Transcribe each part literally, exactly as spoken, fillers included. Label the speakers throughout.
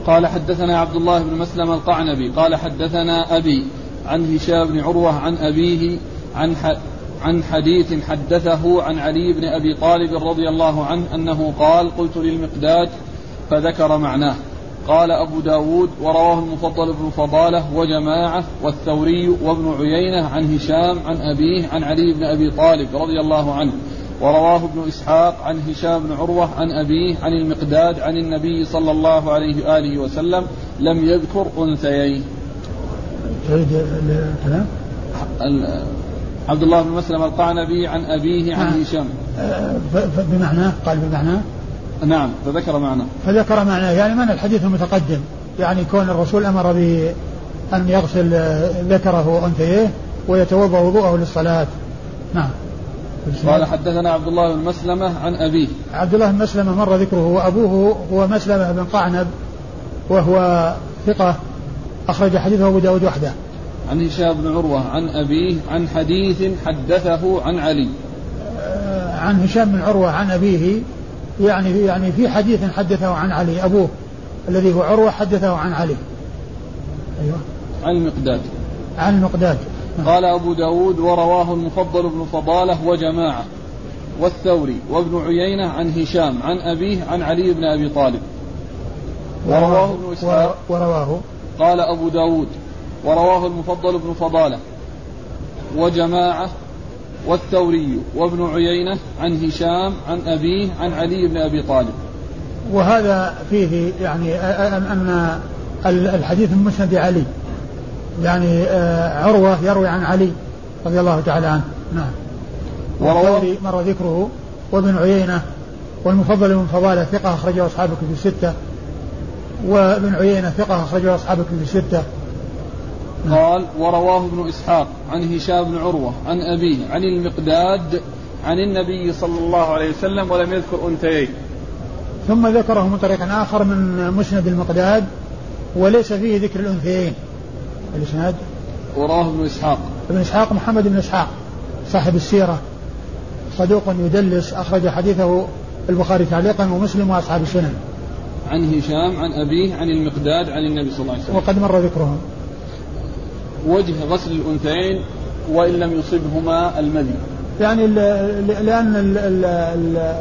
Speaker 1: قال حدثنا عبد الله بن مسلم القعنبي قال حدثنا أبي عن هشام بن عروة عن أبيه عن عن حديث حدثه عن علي بن أبي طالب رضي الله عنه أنه قال قلت للمقداد فذكر معناه. قال أبو داود ورواه المفضل بن فضالة وجماعة والثوري وابن عيينة عن هشام عن أبيه عن علي بن أبي طالب رضي الله عنه، ورواه ابن إسحاق عن هشام بن عروة عن أبيه عن المقداد عن النبي صلى الله عليه وآله وسلم لم يذكر أنثيين. عبد الله بن مسلم القعنبي عن أبيه عن هشام
Speaker 2: بمعنى قال بمعنى
Speaker 1: نعم فذكر معناه
Speaker 2: فذكر معناه يعني من الحديث المتقدم، يعني كون الرسول أمر بأن يغسل ذكره وأنثيه ويتوضأ وضوءه للصلاة. نعم.
Speaker 1: قال حدثنا عبد الله بن مسلمة عن أبيه.
Speaker 2: عبد الله بن مسلمة مر ذكره، وأبوه هو مسلمة بن قعنب وهو ثقة أخرج حديثه أبو داود وحده.
Speaker 1: عن هشام بن عروة عن أبيه عن حديث حدثه عن علي.
Speaker 2: عن هشام بن عروة عن أبيه يعني يعني في حديث حدثه عن علي، أبوه الذي هو عروة حدثه عن علي. أيوة.
Speaker 1: عن المقداد.
Speaker 2: عن المقداد.
Speaker 1: قال أبو داود ورواه المفضل بن فضالة وجماعة والثوري وابن عيينة عن هشام عن أبيه عن علي بن أبي طالب. ورواه ابن إسحاق.
Speaker 2: ورواه
Speaker 1: قال أبو داود ورواه المفضل بن فضالة وجماعة والثوري وابن عيينة عن هشام عن أبيه عن علي بن أبي طالب.
Speaker 2: وهذا فيه يعني أن الحديث من مسند علي، يعني عروة يروي عن علي رضي الله تعالى عنه. نعم. والثوري مر ذكره وابن عيينة والمفضل بن فضالة ثقة أخرجه أصحاب الكتب الستة، وابن عيينة ثقة أخرجه أصحاب الكتب الستة.
Speaker 1: قال ورواه ابن إسحاق عن هشام بن عروة عن أبيه عن المقداد عن النبي صلى الله عليه وسلم ولم يذكر أنثيين.
Speaker 2: ثم ذكره من طريق آخر من مسند المقداد وليس فيه ذكر الأنثيين. الإسناد
Speaker 1: وراه ابن إسحاق.
Speaker 2: ابن إسحاق محمد بن إسحاق صاحب السيرة صدوق يدلس أخرج حديثه البخاري تعليقا ومسلم وأصحاب السنن.
Speaker 1: عن هشام عن أبيه عن المقداد عن النبي صلى الله عليه وسلم.
Speaker 2: وقد مر ذكرهم.
Speaker 1: وجه غسل الأنثيين وإن لم يصبهما المذي،
Speaker 2: يعني ال ال لأن ال ال ال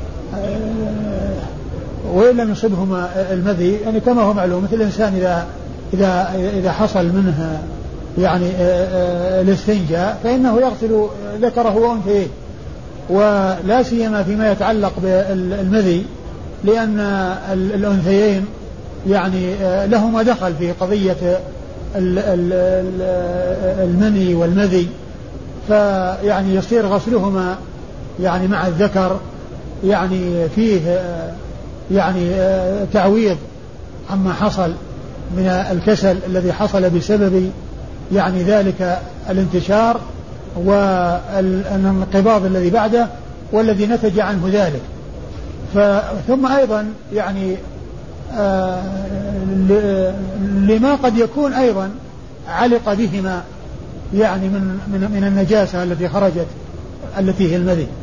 Speaker 2: وإن لم يصبهما المذي يعني كما هو معلوم مثل الإنسان إذا إذا إذا حصل منه يعني الاستنجاء فإنه يغسل ذكره وأنثيه، ولا سيما فيما يتعلق بالمذي لأن الأنثيين يعني لهما دخل في قضية المني والمذي، فيعني يصير غسلهما يعني مع الذكر يعني فيه يعني تعويض عما حصل من الكسل الذي حصل بسبب يعني ذلك الانتشار والانقباض الذي بعده والذي نتج عنه ذلك. ثم أيضا يعني آه لما قد يكون أيضا علق بهما يعني من, من, من النجاسة التي خرجت التي هي المذي.